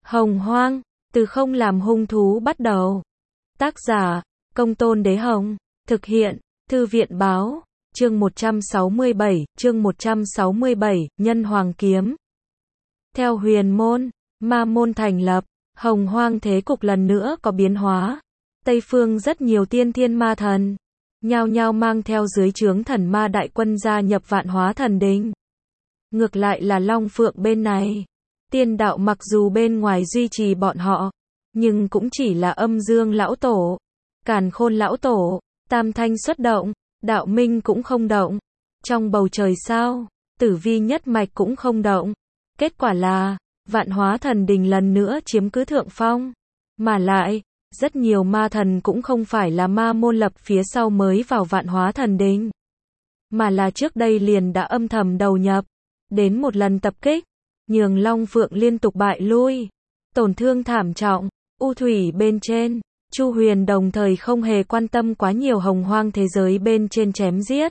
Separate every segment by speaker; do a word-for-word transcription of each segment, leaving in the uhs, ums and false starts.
Speaker 1: Hồng Hoang, từ không làm hung thú bắt đầu. Tác giả, Công Tôn Đế Hồng. Thực hiện, Thư viện Báo. Chương một trăm sáu mươi bảy, chương một trăm sáu mươi bảy, Nhân Hoàng Kiếm. Theo huyền môn, ma môn thành lập, Hồng Hoang thế cục lần nữa có biến hóa. Tây phương rất nhiều tiên thiên ma thần, nhao nhao mang theo dưới trướng thần ma đại quân gia nhập Vạn Hóa Thần Đình. Ngược lại là Long Phượng bên này, tiên đạo mặc dù bên ngoài duy trì bọn họ, nhưng cũng chỉ là âm dương lão tổ, càn khôn lão tổ, tam thanh xuất động, đạo minh cũng không động. Trong bầu trời sao, tử vi nhất mạch cũng không động. Kết quả là, Vạn Hóa Thần Đình lần nữa chiếm cứ thượng phong. Mà lại, rất nhiều ma thần cũng không phải là ma môn lập phía sau mới vào Vạn Hóa Thần Đình, mà là trước đây liền đã âm thầm đầu nhập. Đến một lần tập kích, nhường Long Phượng liên tục bại lui, tổn thương thảm trọng. U thủy bên trên, Chu Huyền đồng thời không hề quan tâm quá nhiều hồng hoang thế giới bên trên chém giết.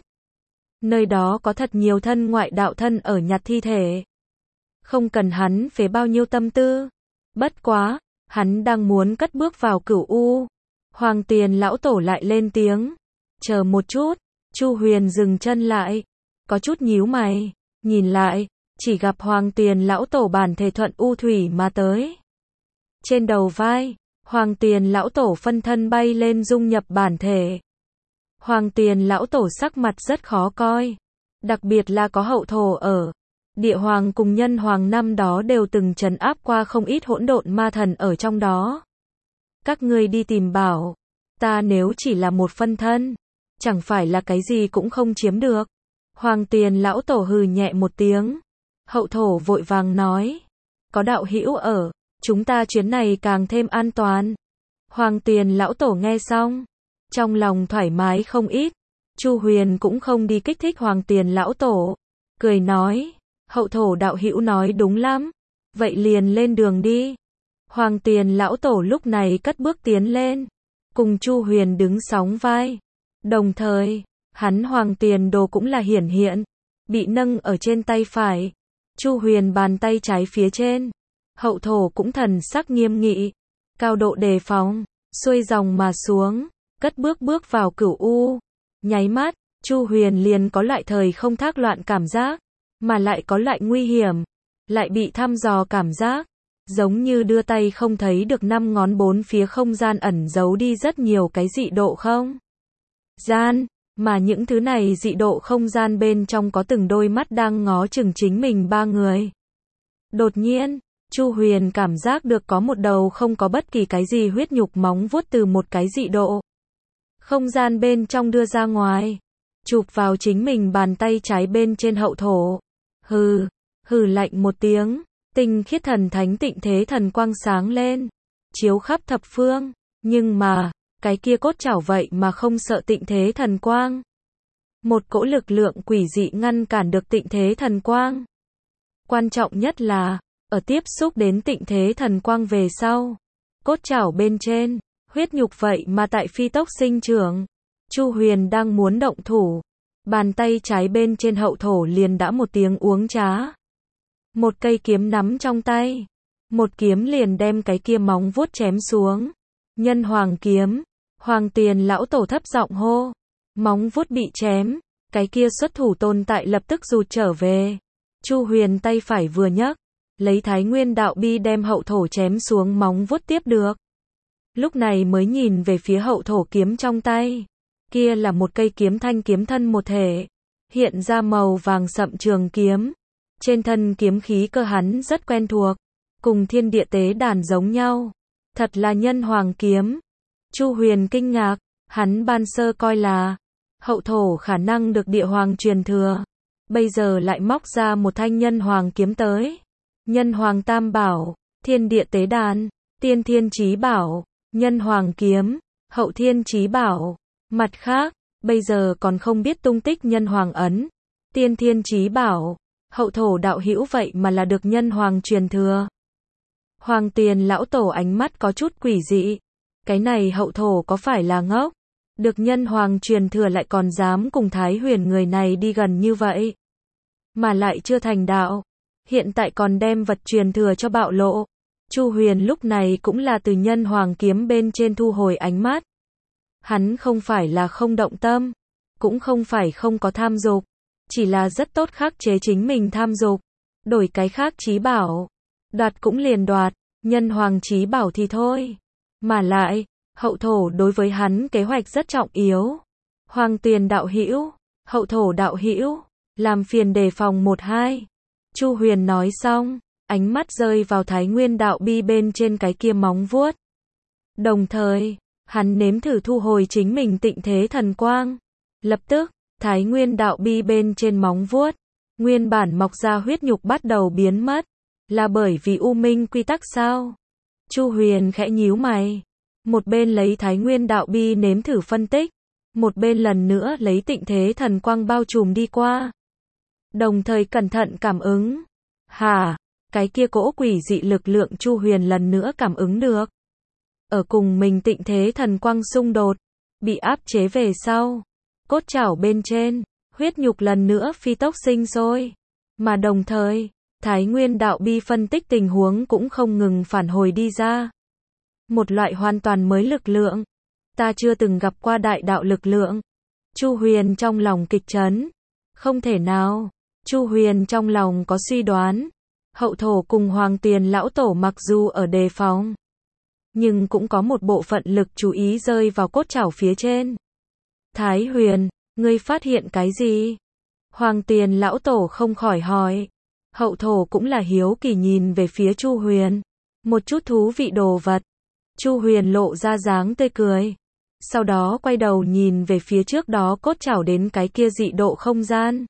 Speaker 1: Nơi đó có thật nhiều thân ngoại đạo thân ở nhặt thi thể, không cần hắn phế bao nhiêu tâm tư. Bất quá, hắn đang muốn cất bước vào Cửu U. Hoàng Tiền lão tổ lại lên tiếng. Chờ một chút. Chu Huyền dừng chân lại, có chút nhíu mày, nhìn lại, chỉ gặp Hoàng Tiền lão tổ bản thể thuận u thủy mà tới. Trên đầu vai, Hoàng Tiền lão tổ phân thân bay lên dung nhập bản thể. Hoàng Tiền lão tổ sắc mặt rất khó coi, đặc biệt là có hậu thổ ở. Địa Hoàng cùng Nhân Hoàng năm đó đều từng trấn áp qua không ít hỗn độn ma thần ở trong đó. Các ngươi đi tìm bảo, ta nếu chỉ là một phân thân, chẳng phải là cái gì cũng không chiếm được. Hoàng Tiền lão tổ hừ nhẹ một tiếng. Hậu thổ vội vàng nói, có đạo hữu ở, chúng ta chuyến này càng thêm an toàn. Hoàng Tiền lão tổ nghe xong, trong lòng thoải mái không ít. Chu Huyền cũng không đi kích thích Hoàng Tiền lão tổ, cười nói, hậu thổ đạo hữu nói đúng lắm, vậy liền lên đường đi. Hoàng Tiền lão tổ lúc này cất bước tiến lên, cùng Chu Huyền đứng sóng vai. Đồng thời, hắn Hoàng Tiền đồ cũng là hiển hiện, bị nâng ở trên tay phải. Chu Huyền bàn tay trái phía trên. Hậu thổ cũng thần sắc nghiêm nghị, cao độ đề phòng, xuôi dòng mà xuống, cất bước bước vào Cửu U. Nháy mắt, Chu Huyền liền có lại thời không thác loạn cảm giác, mà lại có lại nguy hiểm, lại bị thăm dò cảm giác, giống như đưa tay không thấy được năm ngón, bốn phía không gian ẩn giấu đi rất nhiều cái dị độ không gian, mà những thứ này dị độ không gian bên trong có từng đôi mắt đang ngó chừng chính mình ba người. Đột nhiên, Chu Huyền cảm giác được có một đầu không có bất kỳ cái gì huyết nhục móng vuốt từ một cái dị độ không gian bên trong đưa ra ngoài, chụp vào chính mình bàn tay trái bên trên hậu thổ. Hừ, hừ lạnh một tiếng, tinh khiết thần thánh tịnh thế thần quang sáng lên, chiếu khắp thập phương, nhưng mà, cái kia cốt chảo vậy mà không sợ tịnh thế thần quang. Một cỗ lực lượng quỷ dị ngăn cản được tịnh thế thần quang. Quan trọng nhất là, ở tiếp xúc đến tịnh thế thần quang về sau, cốt chảo bên trên, huyết nhục vậy mà tại phi tốc sinh trưởng. Chu Huyền đang muốn động thủ, bàn tay trái bên trên hậu thổ liền đã một tiếng uống trá. Một cây kiếm nắm trong tay, một kiếm liền đem cái kia móng vuốt chém xuống. Nhân Hoàng Kiếm. Hoàng Tiền lão tổ thấp giọng hô. Móng vuốt bị chém, cái kia xuất thủ tồn tại lập tức rụt trở về. Chu Huyền tay phải vừa nhấc, lấy Thái Nguyên đạo bi đem hậu thổ chém xuống móng vuốt tiếp được. Lúc này mới nhìn về phía hậu thổ kiếm trong tay. Kia là một cây kiếm thanh kiếm thân một thể, hiện ra màu vàng sậm trường kiếm. Trên thân kiếm khí cơ hắn rất quen thuộc, cùng thiên địa tế đàn giống nhau. Thật là Nhân Hoàng Kiếm. Chu Huyền kinh ngạc, hắn ban sơ coi là hậu thổ khả năng được địa hoàng truyền thừa, bây giờ lại móc ra một thanh Nhân Hoàng Kiếm tới. Nhân Hoàng Tam Bảo, thiên địa tế đàn, tiên thiên chí bảo, Nhân Hoàng Kiếm, hậu thiên chí bảo. Mặt khác, bây giờ còn không biết tung tích Nhân Hoàng Ấn, tiên thiên chí bảo. Hậu thổ đạo hữu vậy mà là được Nhân Hoàng truyền thừa. Hoàng Tiền lão tổ ánh mắt có chút quỷ dị. Cái này hậu thổ có phải là ngốc? Được Nhân Hoàng truyền thừa lại còn dám cùng Thái Huyền người này đi gần như vậy. Mà lại chưa thành đạo. Hiện tại còn đem vật truyền thừa cho bạo lộ. Chu Huyền lúc này cũng là từ nhân hoàng kiếm bên trên thu hồi ánh mắt. Hắn không phải là không động tâm, cũng không phải không có tham dục, chỉ là rất tốt khắc chế chính mình tham dục, đổi cái khác chí bảo, đoạt cũng liền đoạt, nhân hoàng chí bảo thì thôi. Mà lại, hậu thổ đối với hắn kế hoạch rất trọng yếu. Hoàng Tuyền đạo hữu, hậu thổ đạo hữu, làm phiền đề phòng một hai. Chu Huyền nói xong, ánh mắt rơi vào Thái Nguyên đạo bi bên trên cái kia móng vuốt. Đồng thời, hắn nếm thử thu hồi chính mình tịnh thế thần quang. Lập tức, Thái Nguyên đạo bi bên trên móng vuốt, nguyên bản mọc ra huyết nhục bắt đầu biến mất. Là bởi vì U Minh quy tắc sao? Chu Huyền khẽ nhíu mày. Một bên lấy Thái Nguyên đạo bi nếm thử phân tích, một bên lần nữa lấy tịnh thế thần quang bao trùm đi qua. Đồng thời cẩn thận cảm ứng. Hả? Cái kia cỗ quỷ dị lực lượng Chu Huyền lần nữa cảm ứng được. Ở cùng mình tịnh thế thần quang xung đột, bị áp chế về sau. Cốt chảo bên trên, huyết nhục lần nữa phi tốc sinh sôi. Mà đồng thời, Thái Nguyên đạo bi phân tích tình huống cũng không ngừng phản hồi đi ra. Một loại hoàn toàn mới lực lượng. Ta chưa từng gặp qua đại đạo lực lượng. Chu Huyền trong lòng kịch chấn. Không thể nào. Chu Huyền trong lòng có suy đoán. Hậu thổ cùng Hoàng Tuyền lão tổ mặc dù ở đề phòng, nhưng cũng có một bộ phận lực chú ý rơi vào cốt chảo phía trên. Thái Huyền, ngươi phát hiện cái gì? Hoàng Tuyền lão tổ không khỏi hỏi. Hậu thổ cũng là hiếu kỳ nhìn về phía Chu Huyền. Một chút thú vị đồ vật. Chu Huyền lộ ra dáng tươi cười. Sau đó quay đầu nhìn về phía trước đó cốt chảo đến cái kia dị độ không gian.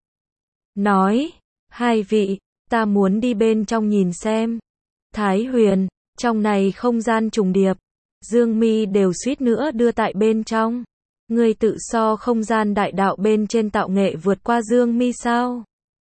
Speaker 1: Nói, hai vị, ta muốn đi bên trong nhìn xem. Thái Huyền, trong này không gian trùng điệp. Dương mi đều suýt nữa đưa tại bên trong. Ngươi tự so không gian đại đạo bên trên tạo nghệ vượt qua Dương mi sao?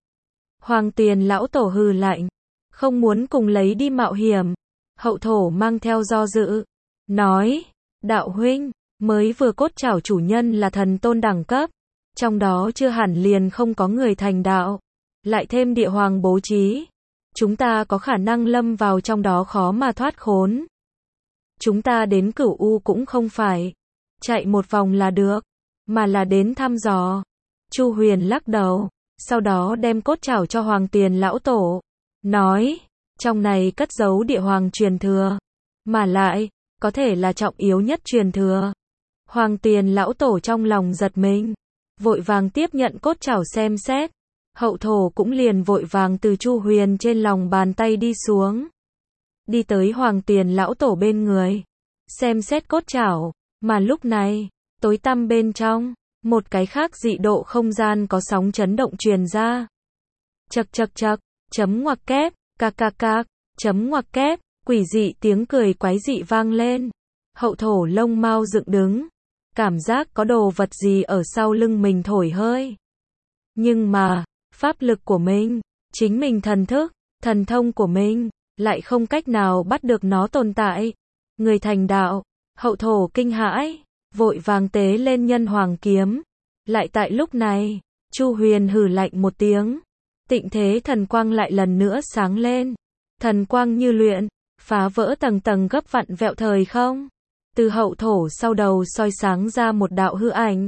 Speaker 1: Hoàng Tuyền lão tổ hừ lạnh. Không muốn cùng lấy đi mạo hiểm. Hậu thổ mang theo do dự. Nói, đạo huynh, mới vừa cốt chảo chủ nhân là thần tôn đẳng cấp. Trong đó chưa hẳn liền không có người thành đạo. Lại thêm địa hoàng bố trí. Chúng ta có khả năng lâm vào trong đó khó mà thoát khốn. Chúng ta đến Cửu U cũng không phải chạy một vòng là được, mà là đến thăm dò. Chu Huyền lắc đầu, sau đó đem cốt chảo cho Hoàng Tuyền lão tổ. Nói, trong này cất giấu địa hoàng truyền thừa. Mà lại, có thể là trọng yếu nhất truyền thừa. Hoàng Tuyền lão tổ trong lòng giật mình. Vội vàng tiếp nhận cốt chảo xem xét. Hậu thổ cũng liền vội vàng từ Chu Huyền trên lòng bàn tay đi xuống. Đi tới Hoàng Tuyền lão tổ bên người. Xem xét cốt chảo. Mà lúc này, tối tăm bên trong, một cái khác dị độ không gian có sóng chấn động truyền ra. Chậc chậc chậc, chấm ngoặc kép, cạc cạc cạc, chấm ngoặc kép, quỷ dị tiếng cười quái dị vang lên. Hậu thổ lông mau dựng đứng. Cảm giác có đồ vật gì ở sau lưng mình thổi hơi. Nhưng mà, pháp lực của mình, chính mình thần thức, thần thông của mình, lại không cách nào bắt được nó tồn tại. Người thành đạo, hậu thổ kinh hãi, vội vàng tế lên nhân hoàng kiếm. Lại tại lúc này, Chu Huyền hừ lạnh một tiếng. Tịnh thế thần quang lại lần nữa sáng lên. Thần quang như luyện, phá vỡ tầng tầng gấp vặn vẹo thời không. Từ hậu thổ sau đầu soi sáng ra một đạo hư ảnh.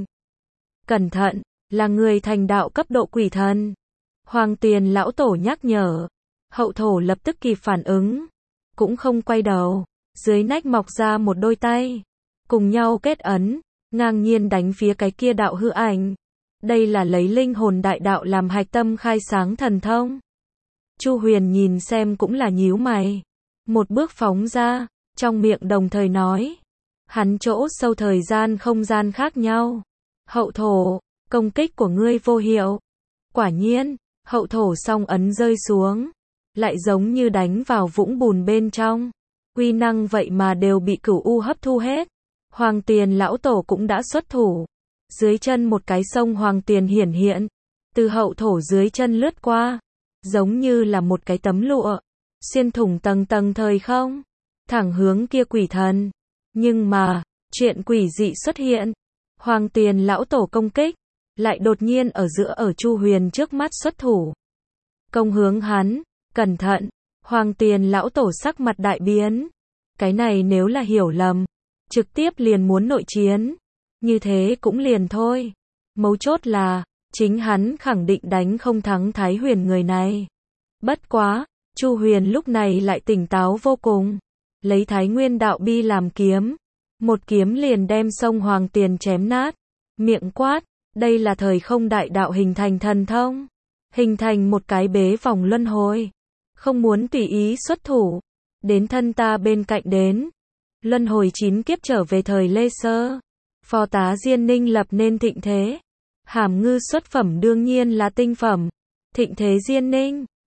Speaker 1: Cẩn thận, là người thành đạo cấp độ quỷ thần. Hoàng Tuyền lão tổ nhắc nhở. Hậu thổ lập tức kịp phản ứng. Cũng không quay đầu. Dưới nách mọc ra một đôi tay. Cùng nhau kết ấn. Ngang nhiên đánh phía cái kia đạo hư ảnh. Đây là lấy linh hồn đại đạo làm hạch tâm khai sáng thần thông. Chu Huyền nhìn xem cũng là nhíu mày. Một bước phóng ra. Trong miệng đồng thời nói. Hắn chỗ sâu thời gian không gian khác nhau. Hậu thổ, công kích của ngươi vô hiệu. Quả nhiên, hậu thổ song ấn rơi xuống. Lại giống như đánh vào vũng bùn bên trong. Uy năng vậy mà đều bị Cửu U hấp thu hết. Hoàng Tuyền lão tổ cũng đã xuất thủ. Dưới chân một cái sông Hoàng Tuyền hiển hiện. Từ hậu thổ dưới chân lướt qua. Giống như là một cái tấm lụa. Xuyên thủng tầng tầng thời không. Thẳng hướng kia quỷ thần. Nhưng mà, chuyện quỷ dị xuất hiện. Hoàng Tuyền lão tổ công kích. Lại đột nhiên ở giữa ở Chu Huyền trước mắt xuất thủ. Công hướng hắn. Cẩn thận. Hoàng Tiền lão tổ sắc mặt đại biến. Cái này nếu là hiểu lầm, trực tiếp liền muốn nội chiến. Như thế cũng liền thôi. Mấu chốt là, chính hắn khẳng định đánh không thắng Thái Huyền người này. Bất quá, Chu Huyền lúc này lại tỉnh táo vô cùng. Lấy Thái Nguyên đạo bi làm kiếm. Một kiếm liền đem sông Hoàng Tiền chém nát. Miệng quát, đây là thời không đại đạo hình thành thần thông. Hình thành một cái bế vòng luân hồi. Không muốn tùy ý xuất thủ. Đến thân ta bên cạnh đến. Luân hồi chín kiếp trở về thời Lê Sơ. Phó tá Diên Ninh lập nên thịnh thế. Hàm ngư xuất phẩm đương nhiên là tinh phẩm. Thịnh thế Diên Ninh.